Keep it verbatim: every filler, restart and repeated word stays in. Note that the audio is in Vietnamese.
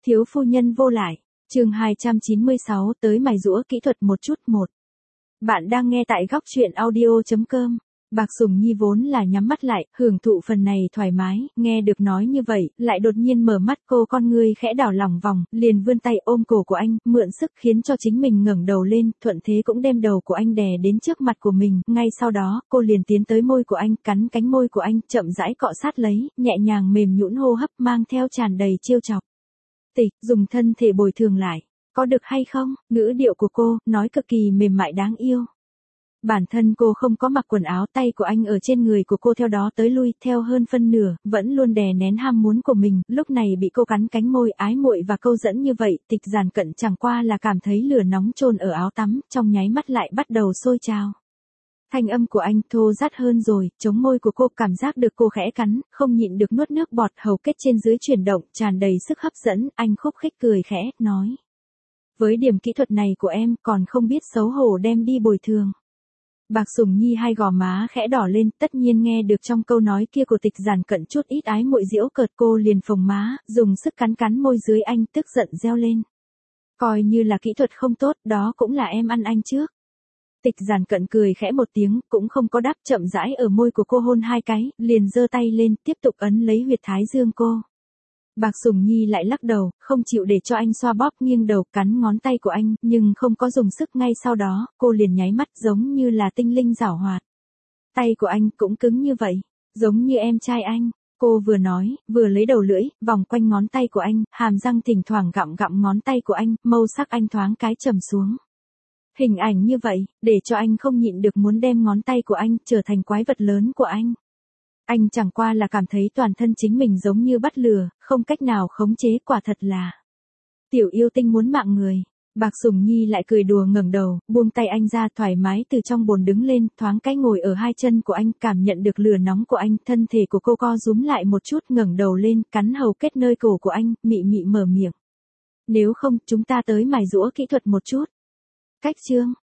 Thiếu phu nhân vô lại, chương hai trăm chín mươi sáu tới mài giũa kỹ thuật một chút một. Bạn đang nghe tại góc truyện audio.com. Bạc Sùng Nhi vốn là nhắm mắt lại, hưởng thụ phần này thoải mái, nghe được nói như vậy, lại đột nhiên mở mắt, cô con ngươi khẽ đảo lòng vòng, liền vươn tay ôm cổ của anh, mượn sức khiến cho chính mình ngẩng đầu lên, thuận thế cũng đem đầu của anh đè đến trước mặt của mình, ngay sau đó, cô liền tiến tới môi của anh, cắn cánh môi của anh, chậm rãi cọ sát lấy, nhẹ nhàng mềm nhũn hô hấp mang theo tràn đầy trêu chọc. Tịch, dùng thân thể bồi thường lại, có được hay không? Ngữ điệu của cô, nói cực kỳ mềm mại đáng yêu. Bản thân cô không có mặc quần áo, tay của anh ở trên người của cô theo đó tới lui, theo hơn phân nửa, vẫn luôn đè nén ham muốn của mình, lúc này bị cô cắn cánh môi ái muội và câu dẫn như vậy, Tịch Giản Cận chẳng qua là cảm thấy lửa nóng trôn ở áo tắm, trong nháy mắt lại bắt đầu sôi trào. Thanh âm của anh thô rát hơn rồi, chống môi của cô cảm giác được cô khẽ cắn, không nhịn được nuốt nước bọt, hầu kết trên dưới chuyển động, tràn đầy sức hấp dẫn, anh khúc khích cười khẽ, nói. Với điểm kỹ thuật này của em, còn không biết xấu hổ đem đi bồi thường. Bạc Sùng Nhi hai gò má khẽ đỏ lên, tất nhiên nghe được trong câu nói kia của Tịch Giản Cận chút ít ái muội giễu cợt, cô liền phồng má, dùng sức cắn cắn môi dưới anh, tức giận reo lên. Coi như là kỹ thuật không tốt, đó cũng là em ăn anh trước. Tịch Giản Cận cười khẽ một tiếng, cũng không có đáp, chậm rãi ở môi của cô hôn hai cái, liền giơ tay lên, tiếp tục ấn lấy huyệt thái dương cô. Bạc Sùng Nhi lại lắc đầu, không chịu để cho anh xoa bóp, nghiêng đầu cắn ngón tay của anh, nhưng không có dùng sức, ngay sau đó, cô liền nháy mắt giống như là tinh linh giảo hoạt. Tay của anh cũng cứng như vậy, giống như em trai anh. Cô vừa nói, vừa lấy đầu lưỡi, vòng quanh ngón tay của anh, hàm răng thỉnh thoảng gặm gặm ngón tay của anh, màu sắc anh thoáng cái trầm xuống. Hình ảnh như vậy, để cho anh không nhịn được muốn đem ngón tay của anh trở thành quái vật lớn của anh. Anh chẳng qua là cảm thấy toàn thân chính mình giống như bắt lừa, không cách nào khống chế, quả thật là. Tiểu yêu tinh muốn mạng người. Bạc Sùng Nhi lại cười đùa ngẩng đầu, buông tay anh ra, thoải mái từ trong bồn đứng lên, thoáng cái ngồi ở hai chân của anh, cảm nhận được lửa nóng của anh, thân thể của cô co rúm lại một chút, ngẩng đầu lên, cắn hầu kết nơi cổ của anh, mị mị mở miệng. Nếu không, chúng ta tới mài giũa kỹ thuật một chút. Cách chương.